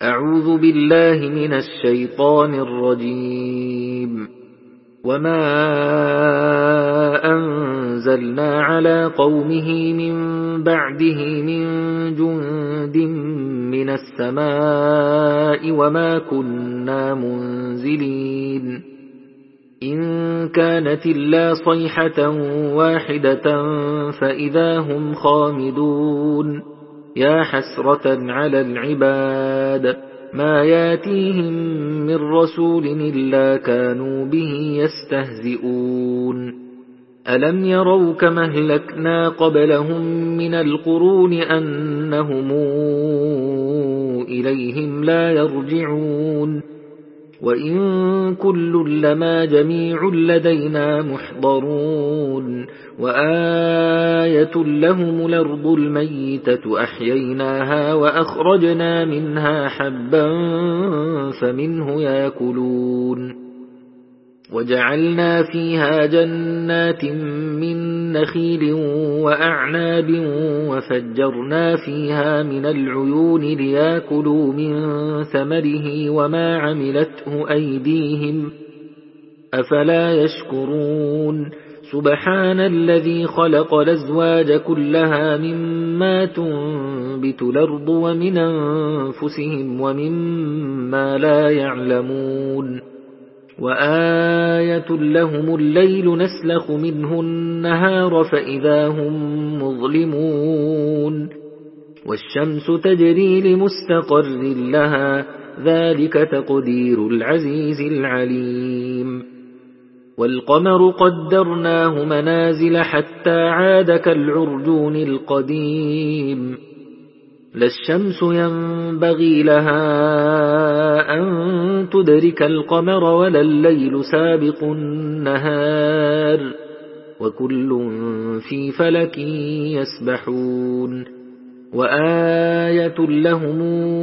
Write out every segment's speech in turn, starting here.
أعوذ بالله من الشيطان الرجيم. وما أنزلنا على قومه من بعده من جند من السماء وما كنا منزلين إن كانت إلا صيحة واحدة فإذا هم خامدون يا حسرة على العباد ما ياتيهم من رسول إلا كانوا به يستهزئون ألم يروا كما أهلكنا قبلهم من القرون أنهم إليهم لا يرجعون وإن كل لما جميع لدينا محضرون وآية لهم الأرض الميتة أحييناها وأخرجنا منها حبا فمنه يأكلون وجعلنا فيها جنات من نخيل وأعناب وفجرنا فيها من العيون ليأكلوا من ثمره وما عملته أيديهم أفلا يشكرون سبحان الذي خلق الأزواج كلها مما تنبت الأرض ومن أنفسهم ومما لا يعلمون وآية لهم الليل نسلخ منه النهار فإذا هم مظلمون والشمس تجري لمستقر لها ذلك تقدير العزيز العليم والقمر قدرناه منازل حتى عاد كالعرجون القديم لا الشمس ينبغي لها أن تدرك القمر ولا الليل سابق النهار وكل في فلك يسبحون وآية لهم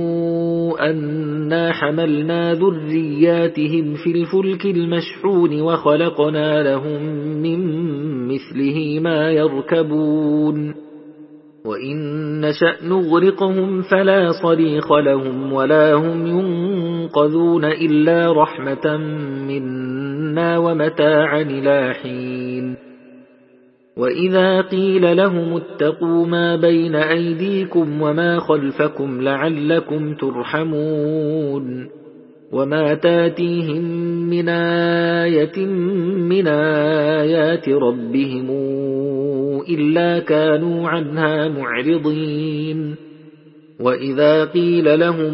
أنا حملنا ذرياتهم في الفلك المشحون وخلقنا لهم من مثله ما يركبون وإن نشأ نغرقهم فلا صريخ لهم ولا هم ينقذون إلا رحمة منا ومتاعا إلى حين وإذا قيل لهم اتقوا ما بين أيديكم وما خلفكم لعلكم ترحمون وما تاتيهم من آية من آيات ربهم إلا كانوا عنها معرضين وإذا قيل لهم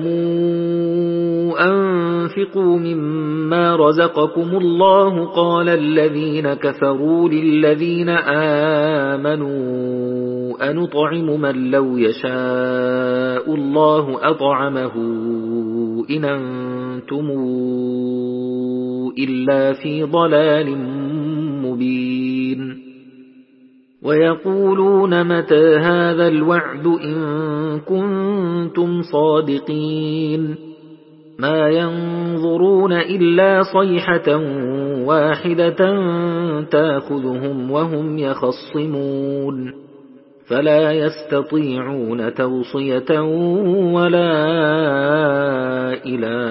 أنفقوا مما رزقكم الله قال الذين كفروا للذين آمنوا أنطعم من لو يشاء الله أطعمه إن أنتم إلا في ضلال مبين ويقولون متى هذا الوعد إن كنتم صادقين ما ينظرون إلا صيحة واحدة تأخذهم وهم يخصمون فلا يستطيعون توصية ولا إلى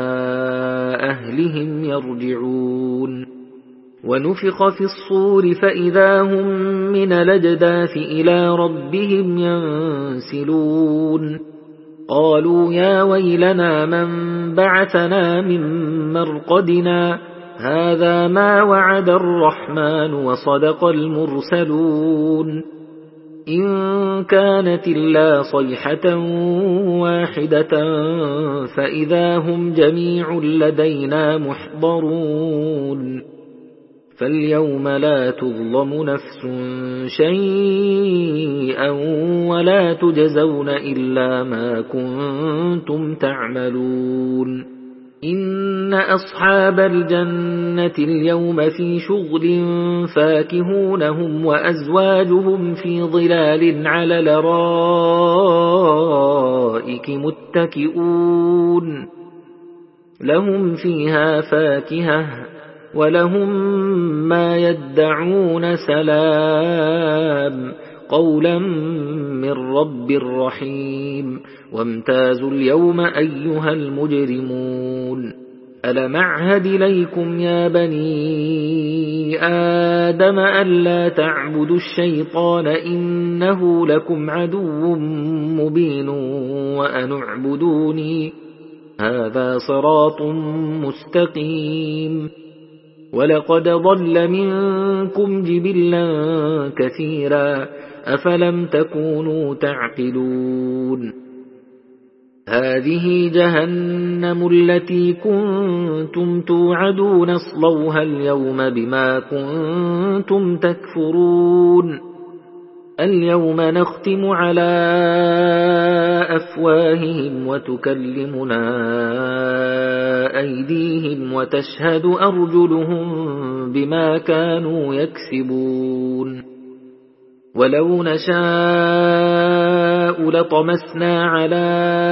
أهلهم يرجعون ونفخ في الصور فإذا هم من الأجداث إلى ربهم ينسلون قالوا يا ويلنا من بعثنا من مرقدنا هذا ما وعد الرحمن وصدق المرسلون إن كانت إلا صيحة واحدة فإذا هم جميع لدينا محضرون فاليوم لا تظلم نفس شيئا ولا تجزون إلا ما كنتم تعملون إن أصحاب الجنة اليوم في شغل فاكهون هم وأزواجهم في ظلال على الأرائك متكئون لهم فيها فاكهة ولهم ما يدعون سلام قولا من رب رحيم وامتازوا اليوم أيها المجرمون ألم أعهد إليكم يا بني آدم ألا تعبدوا الشيطان إنه لكم عدو مبين وأن اعبدوني هذا صراط مستقيم ولقد ضل منكم جبلا كثيرا أفلم تكونوا تعقلون هذه جهنم التي كنتم توعدون اصلوها اليوم بما كنتم تكفرون اليوم نختم على أفواههم وتكلمنا أيديهم وتشهد أرجلهم بما كانوا يكسبون ولو نشاء لطمسنا على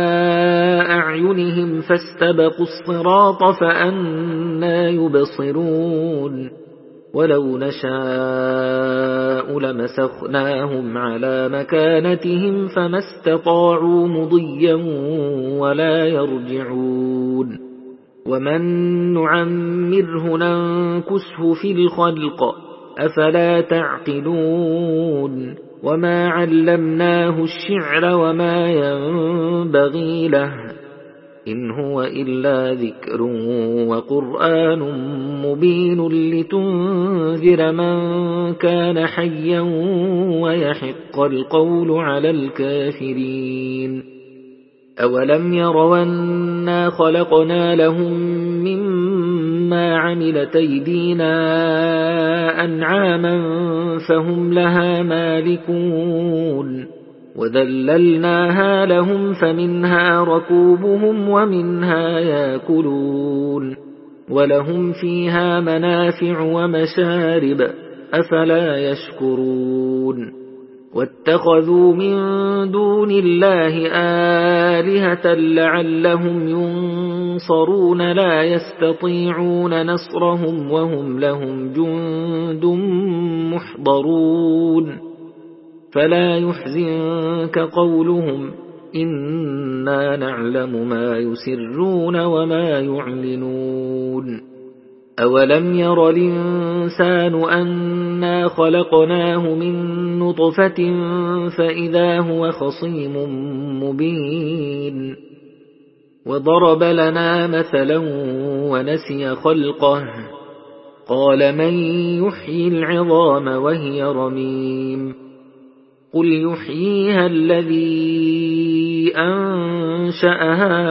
أعينهم فاستبقوا الصراط فأنى يبصرون ولو نشاء لمسخناهم على مكانتهم فما استطاعوا مضيا ولا يرجعون ومن نعمره ننكسه في الخلق أفلا تعقلون وما علمناه الشعر وما ينبغي له إن هو إلا ذكر وقرآن مبين لتنذر من كان حيا ويحق القول على الكافرين أولم يروا أنا خلقنا لهم مما عملت أيدينا أنعاما فهم لها مالكون وذللناها لهم فمنها ركوبهم ومنها يأكلون ولهم فيها منافع ومشارب أفلا يشكرون واتخذوا من دون الله آلهة لعلهم ينصرون لا يستطيعون نصرهم وهم لهم جند محضرون فلا يحزنك قولهم إنا نعلم ما يسرون وما يعلنون أولم ير الإنسان أنا خلقناه من نطفة فإذا هو خصيم مبين وضرب لنا مثلا ونسي خلقه قال من يحيي العظام وهي رميم قل يحييها الذي أنشأها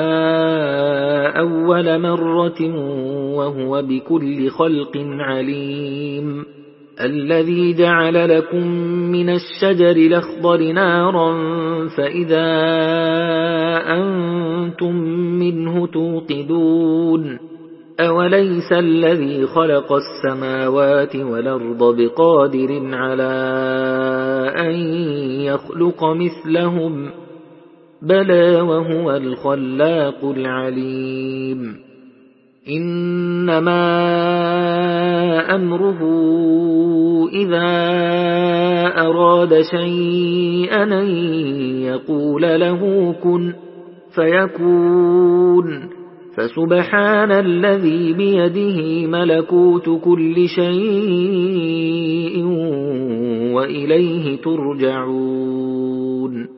أول مرة وهو بكل خلق عليم الذي جعل لكم من الشجر الأخضر نارا فإذا أنتم منه توقدون أوليس الذي خلق السماوات والأرض بقادر على أن يخلق مثلهم بلى وهو الخلاق العليم إنما أمره إذا أراد شيئا أن يقول له كن فيكون فسبحان الذي بيده ملكوت كل شيء وإليه ترجعون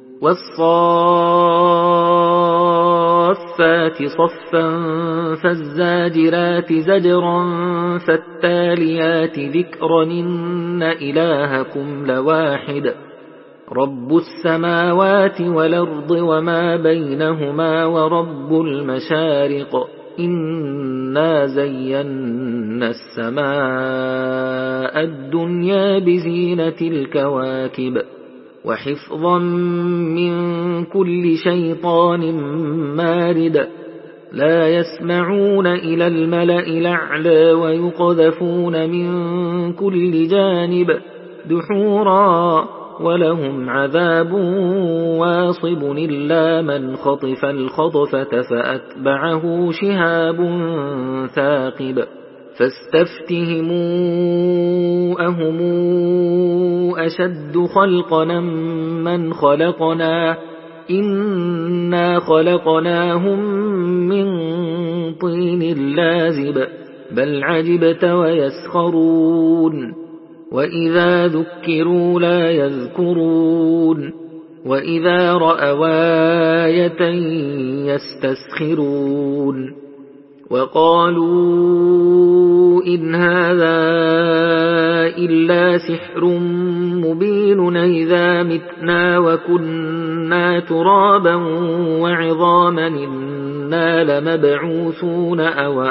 والصافات صفا فالزاجرات زجرا فالتاليات ذكرا إن إلهكم لواحد رب السماوات والأرض وما بينهما ورب المشارق إنا زينا السماء الدنيا بزينة الكواكب وحفظا من كل شيطان مارد لا يسمعون إلى الملأ الأعلى ويقذفون من كل جانب دحورا ولهم عذاب واصب إلا من خطف الخطفة فأتبعه شهاب ثاقب فاستفتهموا أهم أشد خلقنا من خلقنا إنا خلقناهم من طين لازب بل عجبت ويسخرون وإذا ذكروا لا يذكرون وإذا رأوا آية يستسخرون وقالوا إن هذا إلا سحر مبين إذا متنا وكنا ترابا وعظاما إنا لمبعوثون أو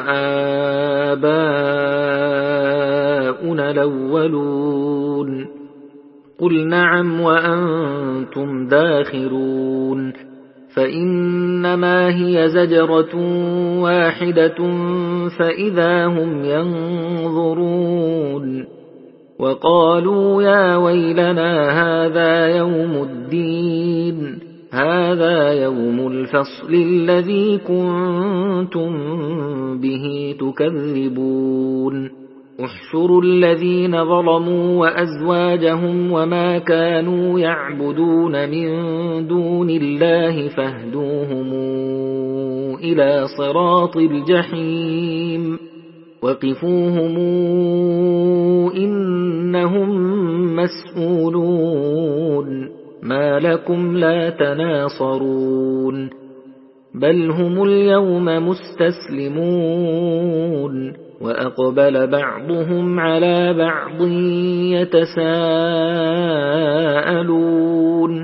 آباؤنا الأولون قل نعم وأنتم داخرون فإنما هي زجرة واحدة فإذا هم ينظرون وقالوا يا ويلنا هذا يوم الدين هذا يوم الفصل الذي كنتم به تكذبون احشروا الذين ظلموا وأزواجهم وما كانوا يعبدون من دون الله فاهدوهم إلى صراط الجحيم وقفوهم إنهم مسؤولون ما لكم لا تناصرون بل هم اليوم مستسلمون وأقبل بعضهم على بعض يتساءلون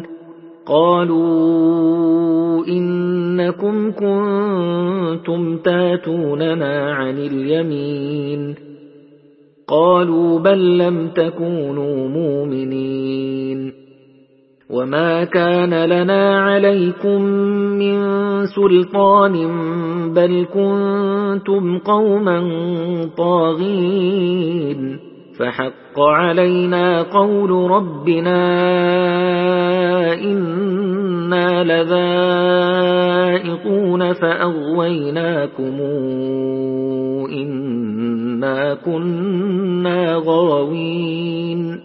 قالوا إنكم كنتم تاتوننا عن اليمين قالوا بل لم تكونوا مؤمنين وما كان لنا عليكم من سلطان بل كنتم قوما طاغين فحق علينا قول ربنا إنا لذائقون فأغويناكم إنا كنا غاوين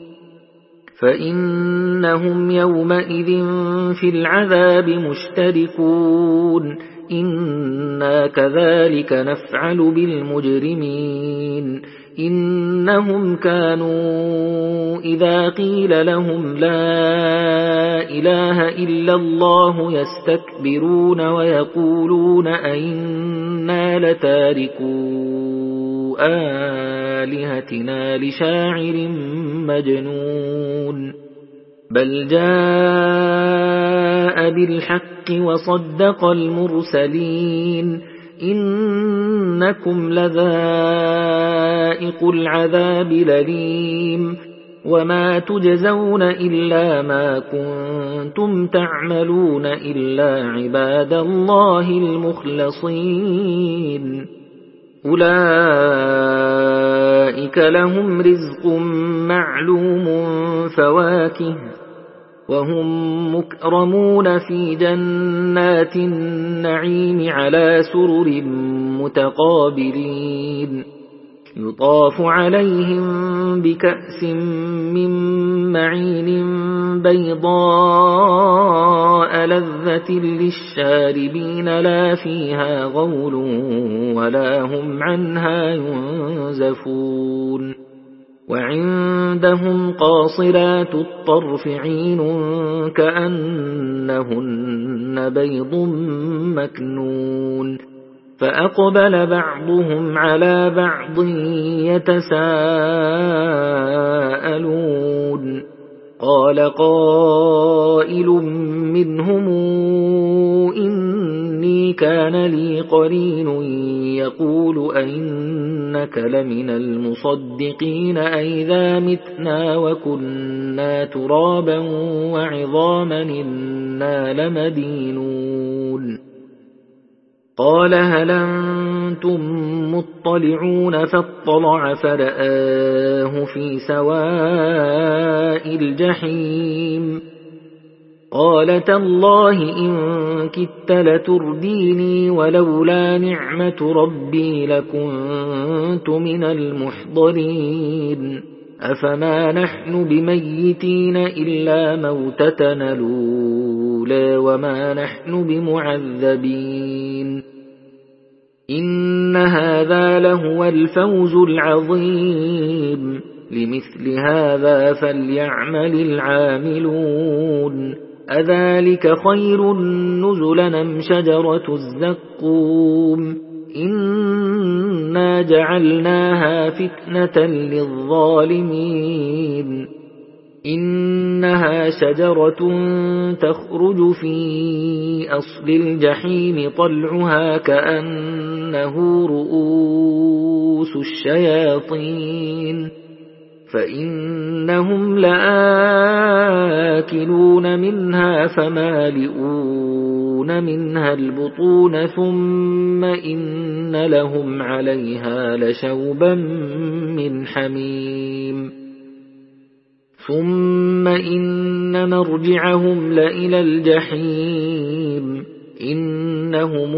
فإنهم يومئذ في العذاب مشتركون إنا كذلك نفعل بالمجرمين إنهم كانوا إذا قيل لهم لا إله إلا الله يستكبرون ويقولون أئنا لتاركو آلهتنا لشاعر مجنون بل جاء بالحق وصدق المرسلين إنكم لذائق العذاب الأليم وما تجزون إلا ما كنتم تعملون إلا عباد الله المخلصين أولئك لهم رزق معلوم فواكه وهم مكرمون في جنات النعيم على سرر متقابلين يطاف عليهم بكأس من معين بيضاء لذة للشاربين لا فيها غول ولا هم عنها ينزفون وعندهم قاصرات الطرف عين كأنهن بيض مكنون فأقبل بعضهم على بعض يتساءلون قال قائل منهم إني كان لي قرين يقول أئنك لمن المصدقين أئذا متنا وكنا ترابا وعظاما إنا لمدينون قال هل أنتم مطلعون فاطلع فرآه في سواء الجحيم قال تالله إن كدت لترديني ولولا نعمة ربي لكنت من المحضرين أفما نحن بميتين إلا موتتنا الأولى وما نحن بمعذبين إن هذا لهو الفوز العظيم لمثل هذا فليعمل العاملون أذلك خير نزلا أم شجرة الزقوم إنا جعلناها فتنة للظالمين إنها شجرة تخرج في أصل الجحيم طلعها كأنه رؤوس الشياطين فإنهم لآكلون منها فمالئون منها البطون ثم إن لهم عليها لشوبا من حميم ثم إن مرجعهم لإلى الجحيم إنهم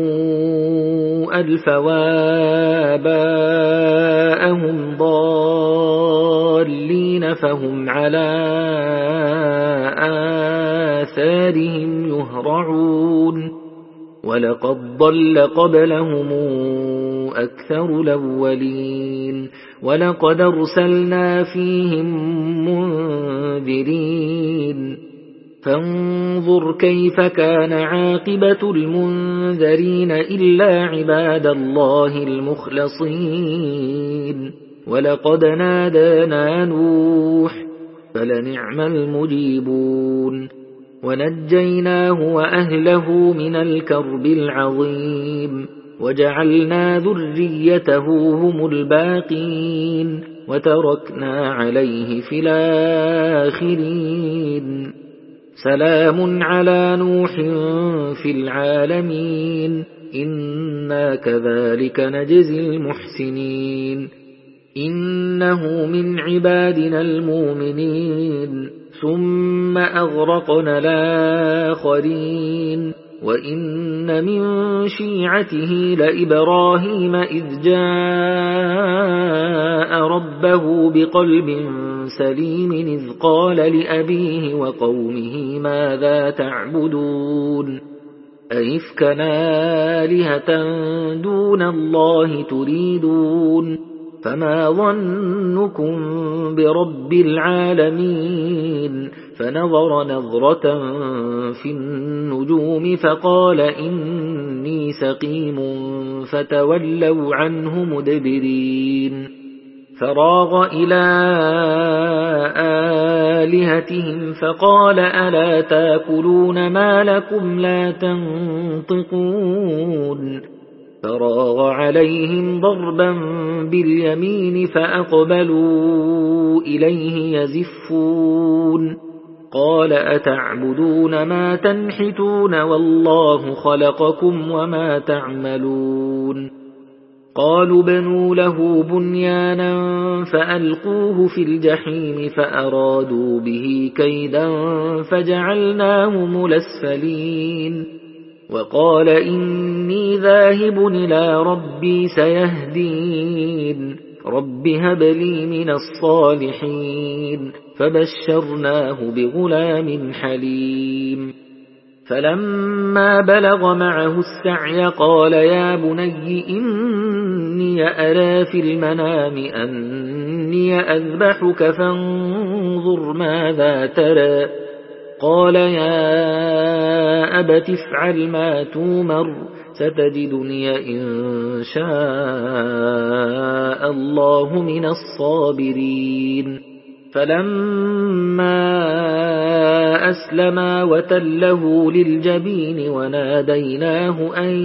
ألفوا آباءهم ضالين فهم على آثارهم يهرعون ولقد ضل قبلهم أكثر الأولين ولقد أرسلنا فيهم منذرين فانظر كيف كان عاقبة المنذرين إلا عباد الله المخلصين ولقد نادانا نوح فلنعم المجيبون ونجيناه وأهله من الكرب العظيم وجعلنا ذريته هم الباقين وتركنا عليه في الآخرين سلام على نوح في العالمين إنا كذلك نجزي المحسنين إنه من عبادنا المؤمنين ثم أغرقنا الآخرين وإن من شيعته لإبراهيم إذ جاء ربه بقلب سليم إذ قال لأبيه وقومه ماذا تعبدون أئفكا آلهة دون الله تريدون فما ظنكم برب العالمين فنظر نظرة في النجوم فقال إني سقيم فتولوا عنه مدبرين فراغ إلى آلهتهم فقال ألا تاكلون ما لكم لا تنطقون فراغ عليهم ضربا باليمين فأقبلوا إليه يزفون قال أتعبدون ما تنحتون والله خلقكم وما تعملون قالوا بنوا له بنيانا فألقوه في الجحيم فأرادوا به كيدا فجعلناهم الأسفلين وقال إني ذاهب إلى ربي سيهدين رب هب لي من الصالحين فبشرناه بغلام حليم فلما بلغ معه السعي قال يا بني إني أرى في المنام أني أذبحك فانظر ماذا ترى قال يا أبت افعل ما تومر ستجدني إن شاء الله من الصابرين فلما أسلما وتله للجبين وناديناه أن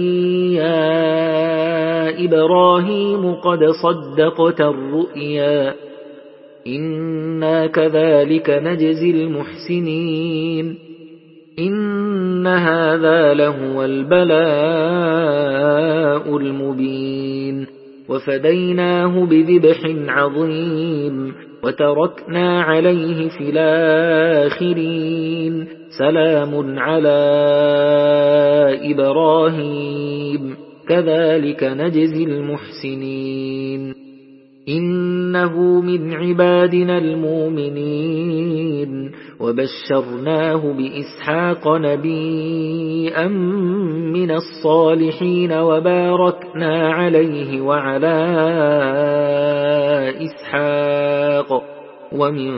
يا إبراهيم قد صدقت الرؤيا إنا كذلك نجزي المحسنين إن هذا لهو البلاء المبين وفديناه بذبح عظيم وتركنا عليه في الآخرين سلام على إبراهيم كذلك نجزي المحسنين إنه من عبادنا المؤمنين وبشرناه بإسحاق نبيا من الصالحين وباركنا عليه وعلى إسحاق ومن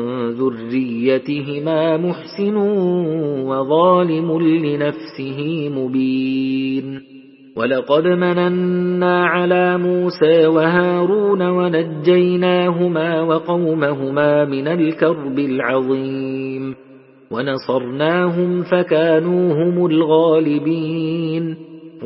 ذريتهما محسن وظالم لنفسه مبين ولقد مننا على موسى وهارون ونجيناهما وقومهما من الكرب العظيم ونصرناهم فكانوا هم الغالبين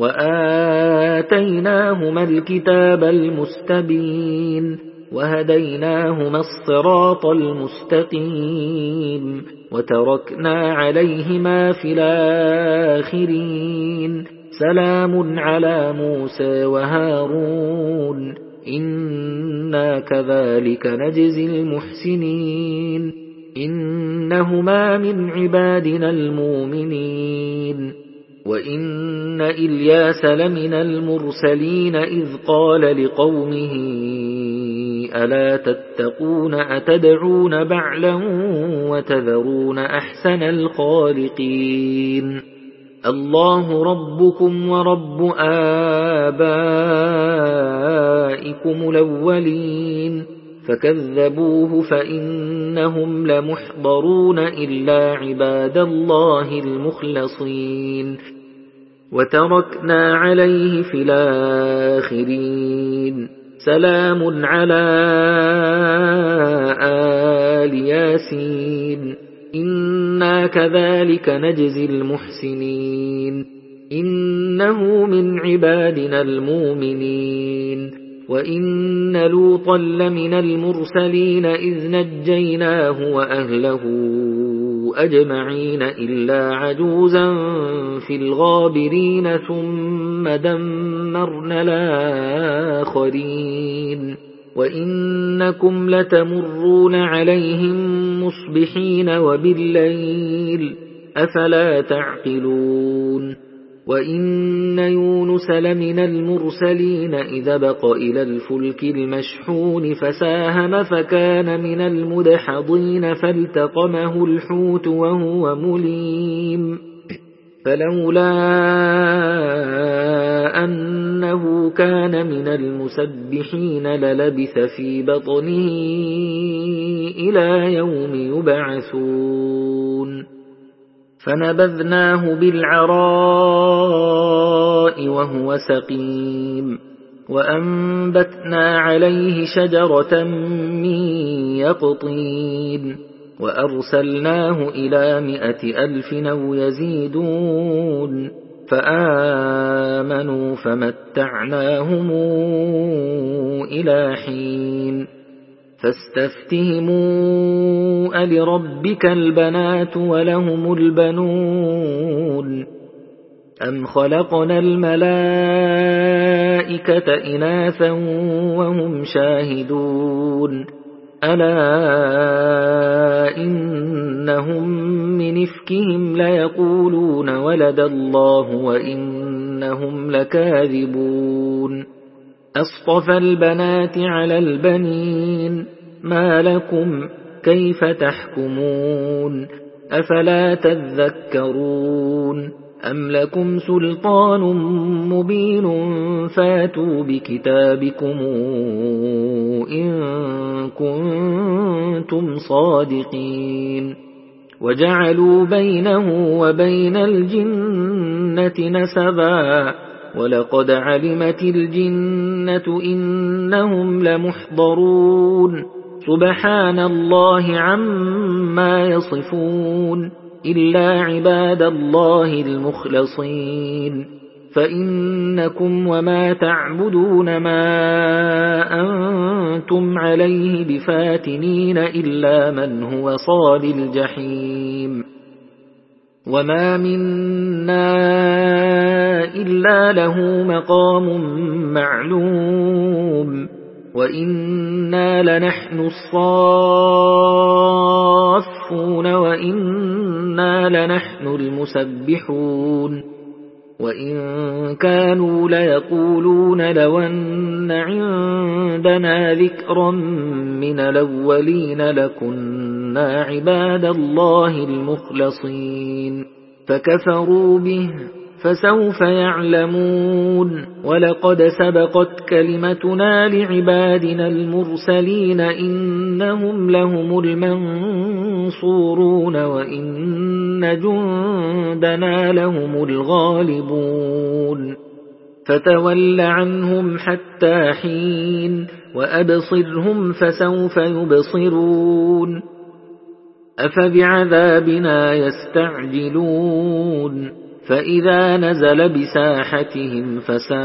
وآتيناهما الكتاب المستبين وهديناهما الصراط المستقيم وتركنا عليهما في الآخرين سلام على موسى وهارون إنا كذلك نجزي المحسنين إنهما من عبادنا المؤمنين وإن إلياس لمن المرسلين إذ قال لقومه ألا تتقون أتدعون بعلا وتذرون أحسن الخالقين الله ربكم ورب آبائكم الأولين فكذبوه فإنهم لمحضرون إلا عباد الله المخلصين وتركنا عليه في الآخرين سلام على آل ياسين إنا كذلك نجزي المحسنين إنه من عبادنا المؤمنين وإن لوطا لمن المرسلين إذ نجيناه وأهله أجمعين إلا عجوزا في الغابرين ثم دمرنا الآخرين وإنكم لتمرون عليهم مصبحين وبالليل أفلا تعقلون وإن يونس لمن المرسلين إذا بق إلى الفلك المشحون فساهم فكان من المدحضين فالتقمه الحوت وهو مليم فلولا أنه كان من المسبحين للبث في بطنه إلى يوم يبعثون فنبذناه بالعراء وهو سقيم وأنبتنا عليه شجرة من يقطين وأرسلناه إلى 100,000 أو يزيدون فآمنوا فمتعناهم إلى حين فاستفتهموا ألربك البنات ولهم البنون أم خلقنا الملائكة إناثا وهم شاهدون ألا إنهم من إفكهم ليقولون ولد الله وإنهم لكاذبون أصطفى البنات على البنين ما لكم كيف تحكمون أفلا تذكرون أم لكم سلطان مبين فاتوا بكتابكم إن كنتم صادقين وجعلوا بينه وبين الجنة نسبا ولقد علمت الجنة إنهم لمحضرون سبحان الله عما يصفون إلا عباد الله المخلصين فإنكم وما تعبدون ما أنتم عليه بفاتنين إلا من هو صال الجحيم وما منا إلا له مقام معلوم وإنا لنحن الصافون وإنا لنحن المسبحون وإن كانوا ليقولون لو أن عندنا ذكرا من الأولين لكنا عباد الله المخلصين فكفروا به فسوف يعلمون ولقد سبقت كلمتنا لعبادنا المرسلين إنهم لهم المنصورون وإن جندنا لهم الغالبون فتول عنهم حتى حين وأبصرهم فسوف يبصرون أفبعذابنا يستعجلون فإذا نزل بساحتهم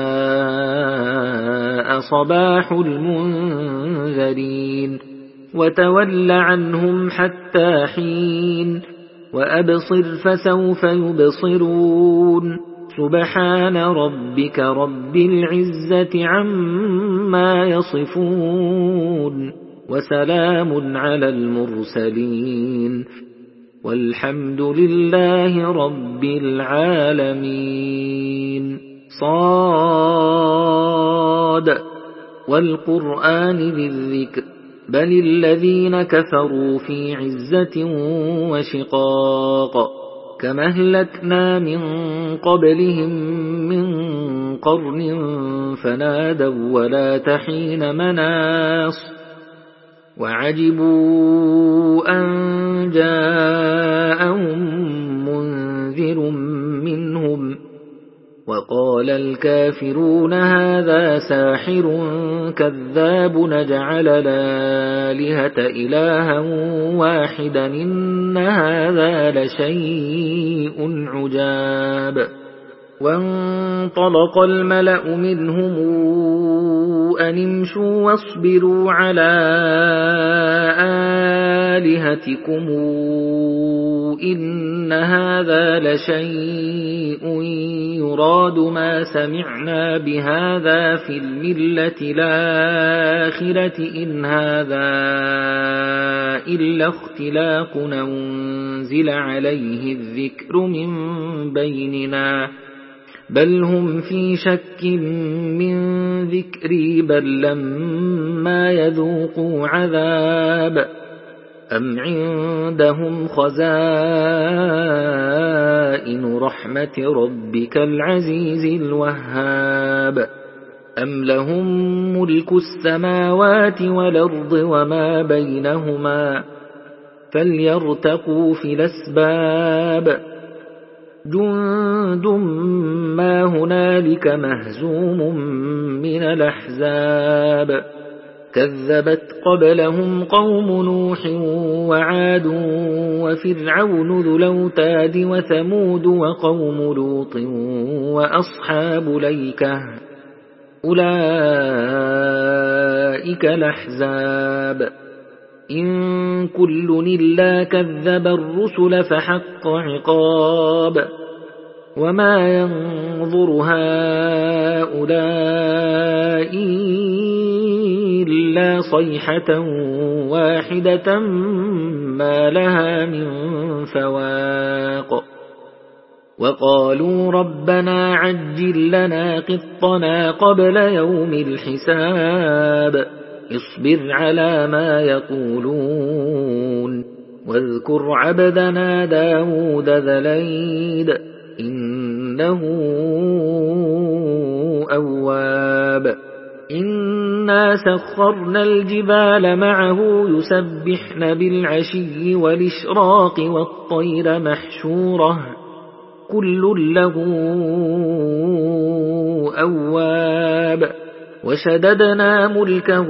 فساء صباح المنذرين وتول عنهم حتى حين وأبصر فسوف يبصرون سبحان ربك رب العزة عما يصفون وسلام على المرسلين والحمد لله رب العالمين صاد والقرآن ذي الذكر بل الذين كفروا في عزة وشقاق كما أهلكنا من قبلهم من قرن فنادوا ولا تحين مناص وعجبوا أن جاءهم منذر منهم وقال الكافرون هذا ساحر كذاب نجعل الآلهة إلها واحدا إن هذا لشيء عجاب وانطلق الملأ منهم أن امشوا واصبروا على آلهتكم إن هذا لشيء يراد ما سمعنا بهذا في الملة الآخرة إن هذا إلا اختلاق أنزل عليه الذكر من بيننا بل هم في شك من ذكري بل لما يذوقوا عذاب أم عندهم خزائن رحمة ربك العزيز الوهاب أم لهم ملك السماوات والأرض وما بينهما فليرتقوا في الأسباب جند ما هنالك مهزوم من الأحزاب كذبت قبلهم قوم نوح وعاد وفرعون ذو الأوتاد وثمود وقوم لوط وأصحاب الأيكة أولئك الأحزاب إن كل إلا كذب الرسل فحق عقاب وما ينظر هؤلاء إلا صيحة واحدة ما لها من فواق وقالوا ربنا عجل لنا قطنا قبل يوم الحساب اصبر على ما يقولون واذكر عبدنا داود ذا الأيد إنه أواب إنا سخرنا الجبال معه يسبحن بالعشي والإشراق والطير محشورة كل له أواب وشددنا ملكه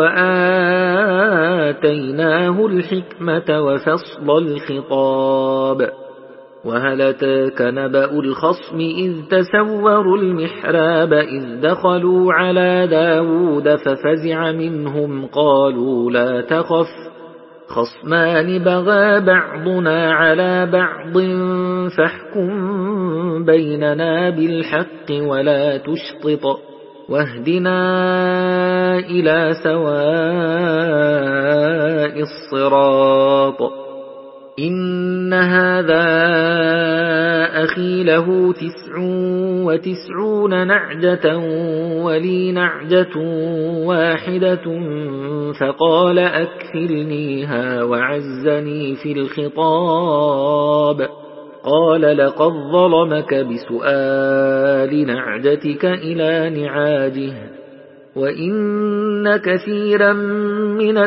وآتيناه الحكمة وفصل الخطاب وهل أتاك نبأ الخصم إذ تسوروا المحراب إذ دخلوا على داود ففزع منهم قالوا لا تخف خصمان بغى بعضنا على بعض فاحكم بيننا بالحق ولا تشطط واهدنا إلى سواء الصراط. إن هذا أخي له 99 نعجة ولي نعجة واحدة فقال أكفلنيها وعزني في الخطاب. قال لقد ظلمك بسؤال نعجتك إلى نعاجه وإن كثيرا من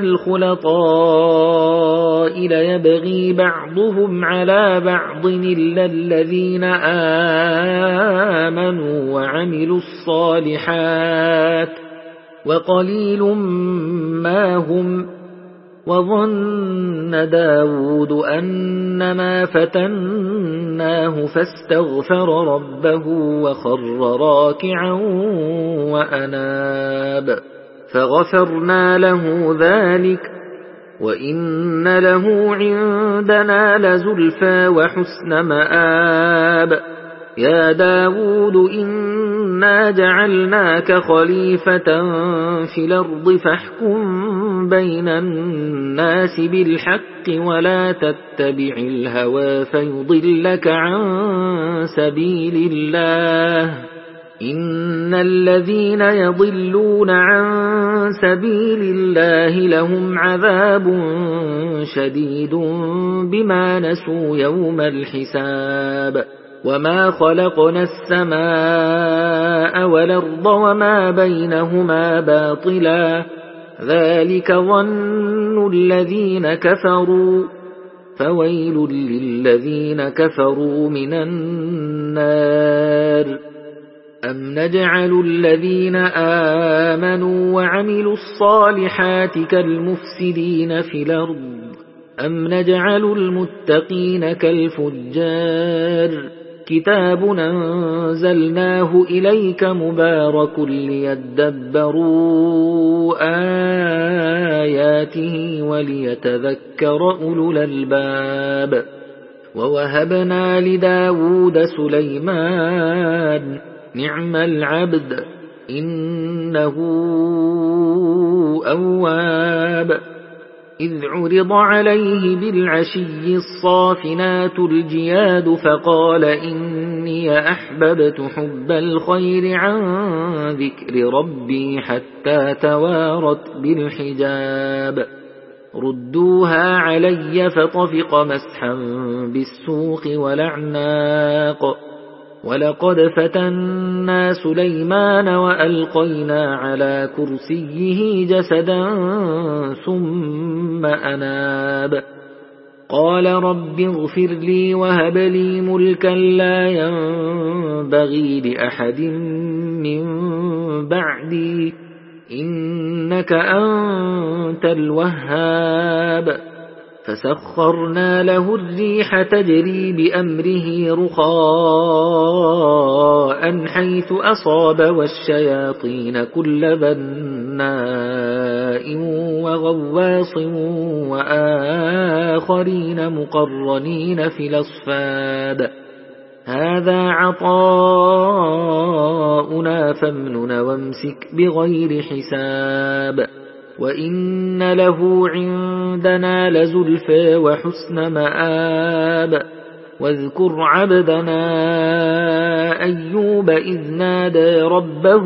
الخلطاء ليبغي بعضهم على بعض إلا الذين آمنوا وعملوا الصالحات وقليل ما هم. وظن داود أنما فتناه فاستغفر ربه وخر راكعا وأناب فغفرنا له ذلك وإن له عندنا لزلفى وحسن مآب. يا داود إنا جعلناك خليفة في الأرض فاحكم بين الناس بالحق ولا تتبع الهوى فيضلك عن سبيل الله. إن الذين يضلون عن سبيل الله لهم عذاب شديد بما نسوا يوم الحساب. وما خلقنا السماء والأرض وما بينهما باطلا ذلك ظن الذين كفروا فويل للذين كفروا من النار. أم نجعل الذين آمنوا وعملوا الصالحات كالمفسدين في الأرض أم نجعل المتقين كالفجار. كتاب أنزلناه إليك مبارك ليدبروا آياته وليتذكر أولو الألباب. ووهبنا لداود سليمان نعم العبد إنه أواب. إذ عرض عليه بالعشي الصافنات الجياد فقال إني أحببت حب الخير عن ذكر ربي حتى توارت بالحجاب. ردوها علي فطفق مسحا بالسوق والأعناق. ولقد فتنا سليمان وألقينا على كرسيه جسدا ثم أناب. قال رب اغفر لي وهب لي ملكا لا ينبغي لأحد من بعدي إنك أنت الوهاب. فسخرنا له الريح تجري بأمره رخاء حيث أصاب والشياطين كل بناء وغواص وآخرين مقرنين في الأصفاد. هذا عطاؤنا فامنن وامسك بغير حساب. وإن له عندنا لزلفى وحسن مآب. واذكر عبدنا أيوب إذ نادى ربه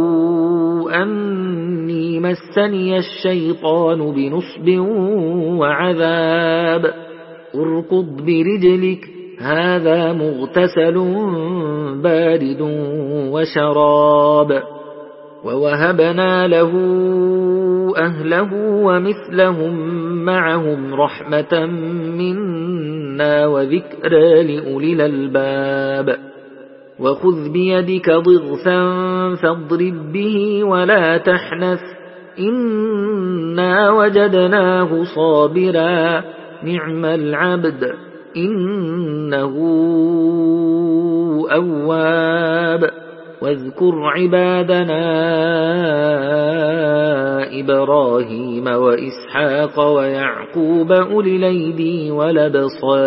أني مسني الشيطان بنصب وعذاب. اركض برجلك هذا مغتسل بارد وشراب. ووهبنا له أهله ومثلهم معهم رحمة منا وذكرى لأولي الألباب. وخذ بيدك ضغثا فاضرب به ولا تحنث إنا وجدناه صابرا نعم العبد إنه أواب. واذكر عبادنا إبراهيم وإسحاق ويعقوب أولي الأيدي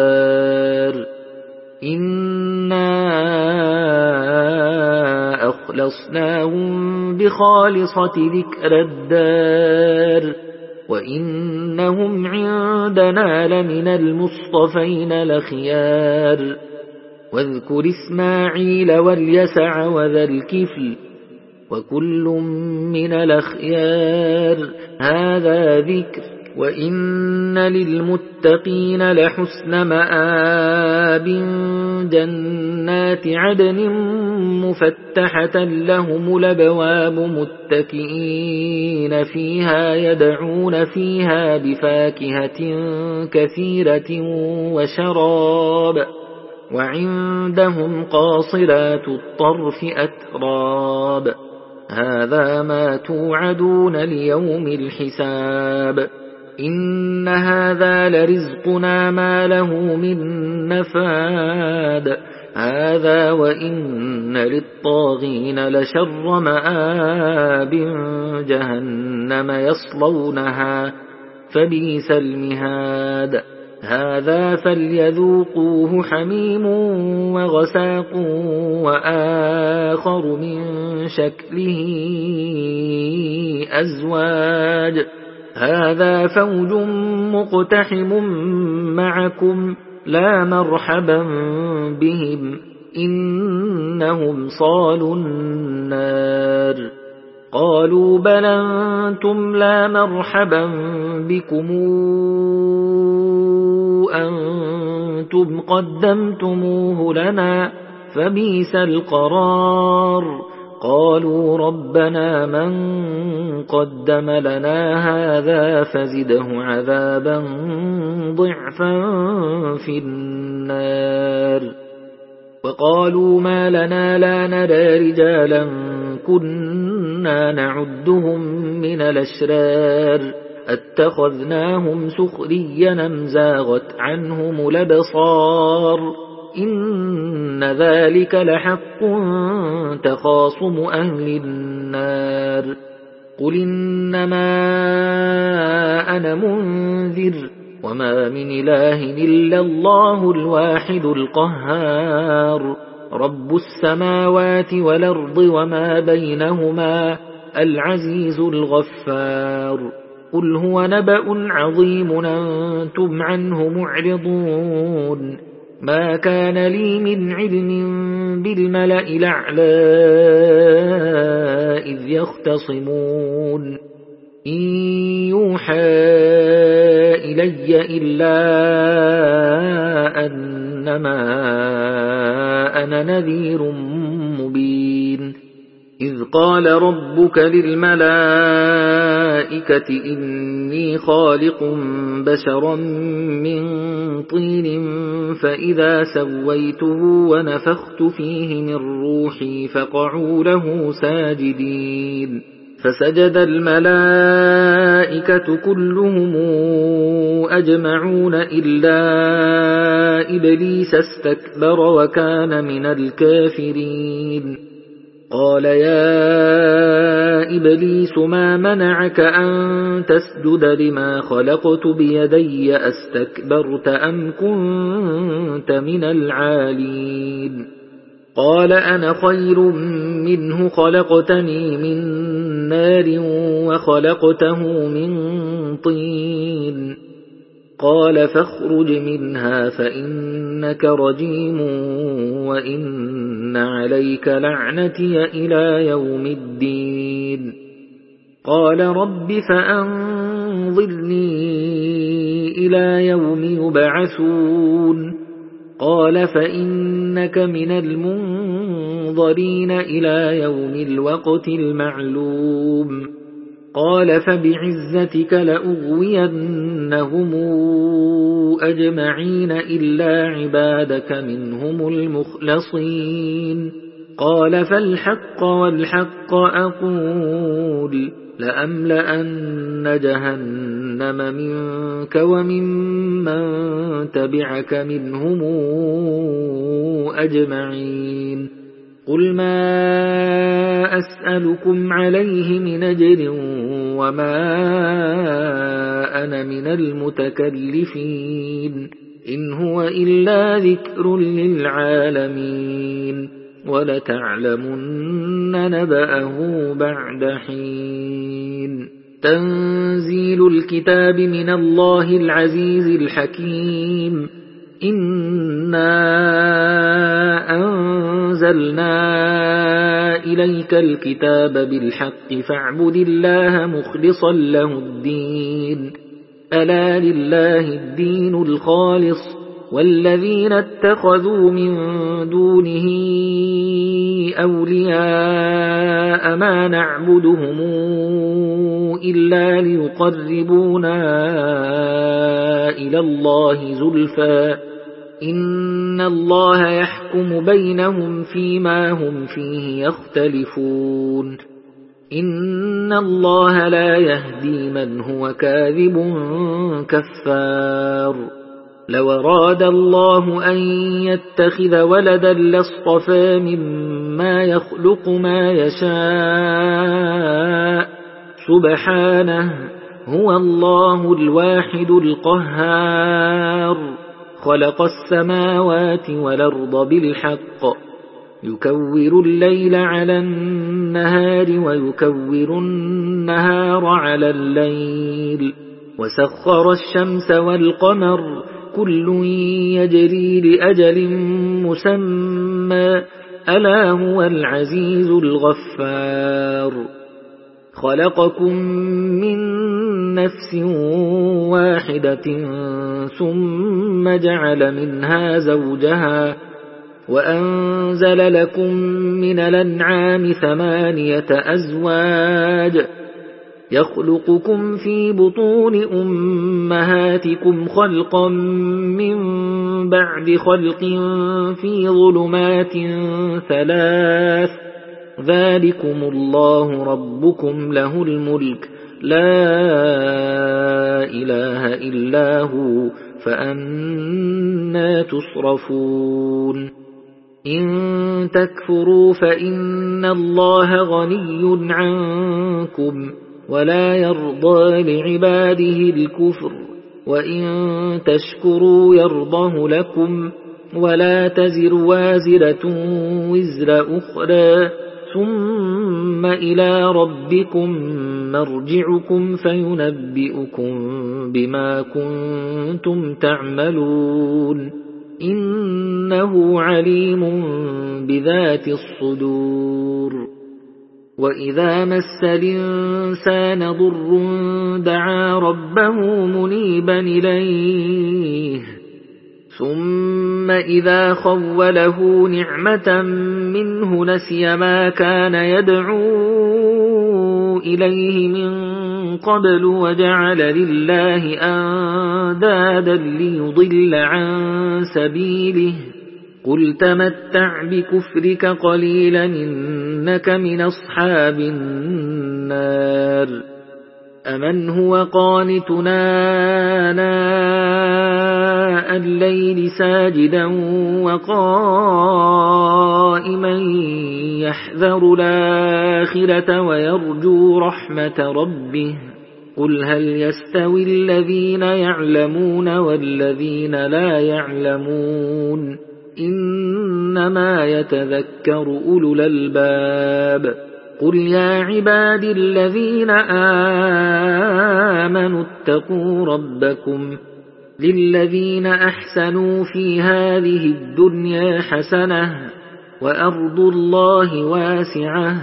والأبصار إنا أخلصناهم بخالصة ذكر الدار وإنهم عندنا لمن المصطفين الأخيار. واذكر إسماعيل واليسع وذا الكفل وكل من الأخيار، هذا ذكر وإن للمتقين لحسن مآب، جنات عدن مفتحة لهم الأبواب متكئين فيها يدعون فيها بفاكهة كثيرة وشراب، وعندهم قاصرات الطرف أتراب، هذا ما توعدون ليوم الحساب، إن هذا لرزقنا ما له من نفاد، هذا وإن للطاغين لشر مآب، جهنم يصلونها فبئس المهاد، هذا فليذوقوه حميم وغساق وآخر من شكله أزواج، هذا فوج مقتحم معكم لا مرحبا بهم إنهم صالوا النار. قالوا بل أنتم لا مرحبا بكم أنتم قدمتموه لنا فبئس القرار. قالوا ربنا من قدم لنا هذا فزده عذابا ضعفا في النار. وقالوا ما لنا لا نرى رجالا كنا نعدهم من الأشرار اتخذناهم سخريا أم زاغت عنهم الأبصار إن ذلك لحق تخاصم أهل النار. قل إنما أنا منذر وما من إله إلا الله الواحد القهار رب السماوات والأرض وما بينهما العزيز الغفار. قل هو نبأ عظيم أنتم عنه معرضون ما كان لي من علم بالملأ الأعلى إذ يختصمون إن يوحى إلي إلا أنما أنا نذير مبين. إذ قال ربك للملائكة إني خالق بشرا من طين فإذا سويته ونفخت فيه من روحي فقعوا له ساجدين. فسجد الملائكة كلهم أجمعون إلا إبليس استكبر وكان من الكافرين. قال يا إبليس ما منعك أن تسجد لما خلقت بيدي أستكبرت أم كنت من العالين؟ قال أنا خير منه خلقتني من نار وخلقته من طين. قال فاخرج منها فإنك رجيم وإن عليك لعنتي إلى يوم الدين. قال رب فأنظرني إلى يوم يبعثون. قال فإنك من المنظرين إلى يوم الوقت المعلوم. قال فبعزتك لأغوينهم أجمعين إلا عبادك منهم المخلصين. قال فالحق والحق أقول لأملأن جهنم منك وممن تبعك منهم أجمعين. قل ما أسألكم عليه من أجر وما أنا من المتكلفين إن هو إلا ذكر للعالمين. ولتعلمن نبأه بعد حين تنزيل الكتاب من الله العزيز الحكيم إنا أنزلنا إليك الكتاب بالحق فاعبد الله مخلصا له الدين ألا لله الدين الخالص والذين اتخذوا من دونه أولياء ما نعبدهم إلا ليقربونا إلى الله زلفى إن الله يحكم بينهم فيما هم فيه يختلفون إن الله لا يهدي من هو كاذب كفار لو أراد الله أن يتخذ ولدا لاصطفى مما يخلق ما يشاء سبحانه هو الله الواحد القهار خلق السماوات والأرض بالحق يكور الليل على النهار ويكور النهار على الليل وسخر الشمس والقمر كل يجري لأجل مسمى ألا هو العزيز الغفار خلقكم من نفس واحدة ثم جعل منها زوجها وأنزل لكم من الأنعام 8 أزواج يخلقكم في بطون أمهاتكم خلقا من بعد خلق في ظلمات 3 ذلكم الله ربكم له الملك لا إله إلا هو فأنى تصرفون إن تكفروا فإن الله غني عنكم ولا يرضى لعباده الكفر وإن تشكروا يرضه لكم ولا تزر وازرة وزر أخرى ثم إلى ربكم مرجعكم فينبئكم بما كنتم تعملون إنه عليم بذات الصدور وإذا مس الإنسان ضر دعا ربه منيبا إليه ثم إذا خوله نعمة منه نسي ما كان يدعو إليه من قبل وجعل لله أندادا ليضل عن سبيله قل تمتع بكفرك قليلا إنك من أصحاب النار أمن هو قانتنا آناء الليل ساجدا وقائما يحذر الآخرة ويرجو رحمة ربه قل هل يستوي الذين يعلمون والذين لا يعلمون إنما يتذكر أولو الألباب قل يا عبادي الذين آمنوا اتقوا ربكم للذين أحسنوا في هذه الدنيا حسنة وأرض الله واسعة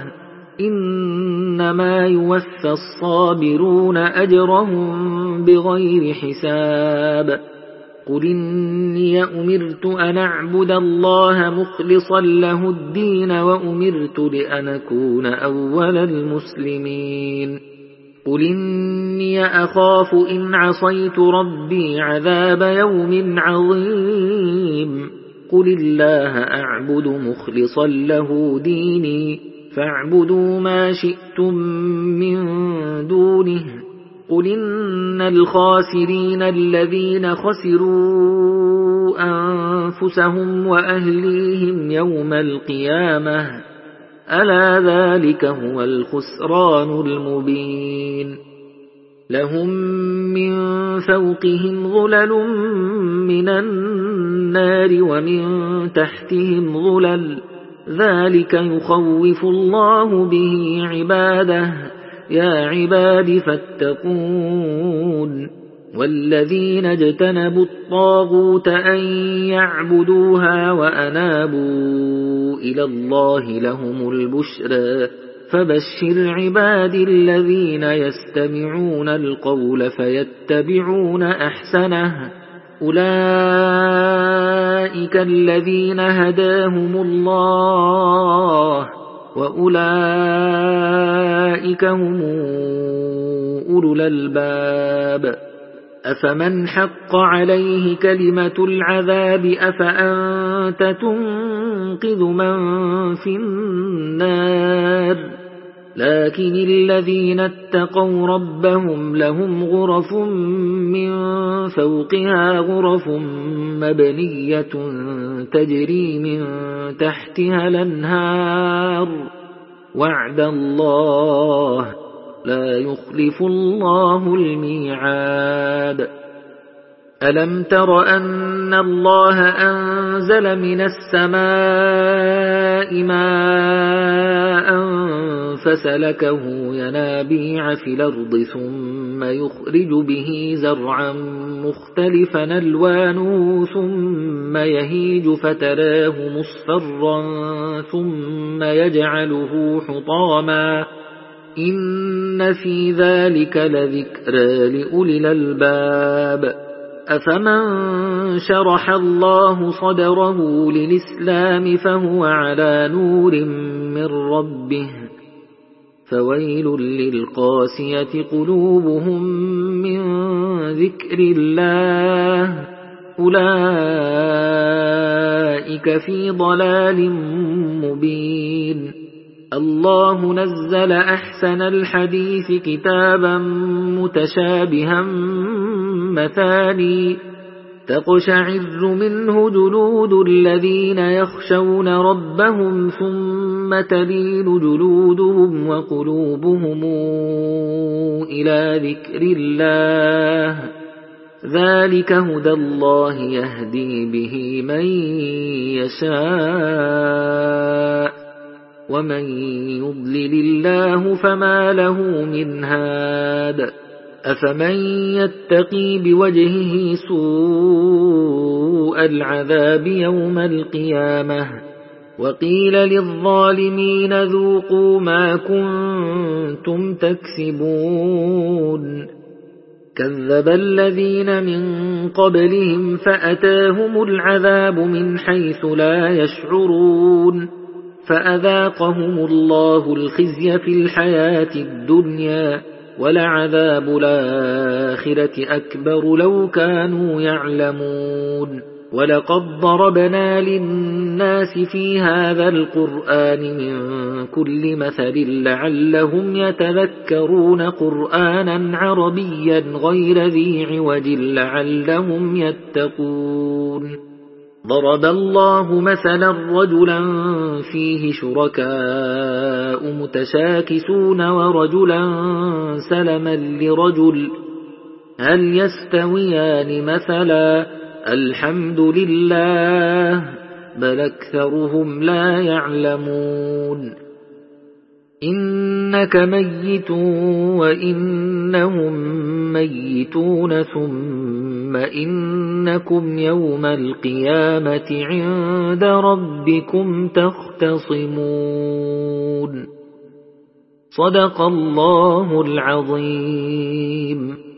إنما يوفى الصابرون أجرهم بغير حساب قل إني أمرت أن أعبد الله مخلصا له الدين وأمرت لأن أكون أول المسلمين قل إني أخاف إن عصيت ربي عذاب يوم عظيم قل الله أعبد مخلصا له ديني فاعبدوا ما شئتم من دونه قل إن الخاسرين الذين خسروا أنفسهم وأهليهم يوم القيامة ألا ذلك هو الخسران المبين لهم من فوقهم ظلل من النار ومن تحتهم ظلل ذلك يخوف الله به عباده يا عباد فاتقون والذين اجتنبوا الطاغوت أن يعبدوها وأنابوا إلى الله لهم البشرى فبشر عباد الذين يستمعون القول فيتبعون أحسنه أولئك الذين هداهم الله وأولئك هم أولو الألباب أفمن حق عليه كلمة العذاب أفأنت تنقذ من في النار لكن الذين اتقوا ربهم لهم غرف من فوقها غرف مبنية تجري من تحتها الأنهار وعد الله لا يخلف الله الميعاد ألم تر أن الله أنزل من السماء ماء فسلكه ينابيع في الأرض ثم يخرج به زرعا مختلفا ألوانه ثم يهيج فتراه مصفرا ثم يجعله حطاما إن في ذلك لذكرى لأولي الألباب أفمن شرح الله صدره للإسلام فهو على نور من ربه فويل للقاسية قلوبهم من ذكر الله أولئك في ضلال مبين الله نزل أحسن الحديث كتابا متشابها مثاني تقشعر منه جلود الذين يخشون ربهم ثم تلين جلودهم وقلوبهم إلى ذكر الله ذلك هدى الله يهدي به من يشاء ومن يضلل الله فما له من هاد أفمن يتقي بوجهه سوء العذاب يوم القيامة وقيل للظالمين ذوقوا ما كنتم تكسبون كذب الذين من قبلهم فأتاهم العذاب من حيث لا يشعرون فأذاقهم الله الخزي في الحياة الدنيا ولعذاب الآخرة أكبر لو كانوا يعلمون ولقد ضربنا للناس في هذا القرآن من كل مثل لعلهم يتذكرون قرآنا عربيا غير ذي عوج لعلهم يتقون ضرب الله مثلا رجلا فيه شركاء متشاكسون ورجلا سلما لرجل هل يستويان مثلا الحمد لله بل أكثرهم لا يعلمون إنك ميت وإنهم ميتون ثم إنكم يوم القيامة عند ربكم تختصمون صدق الله العظيم.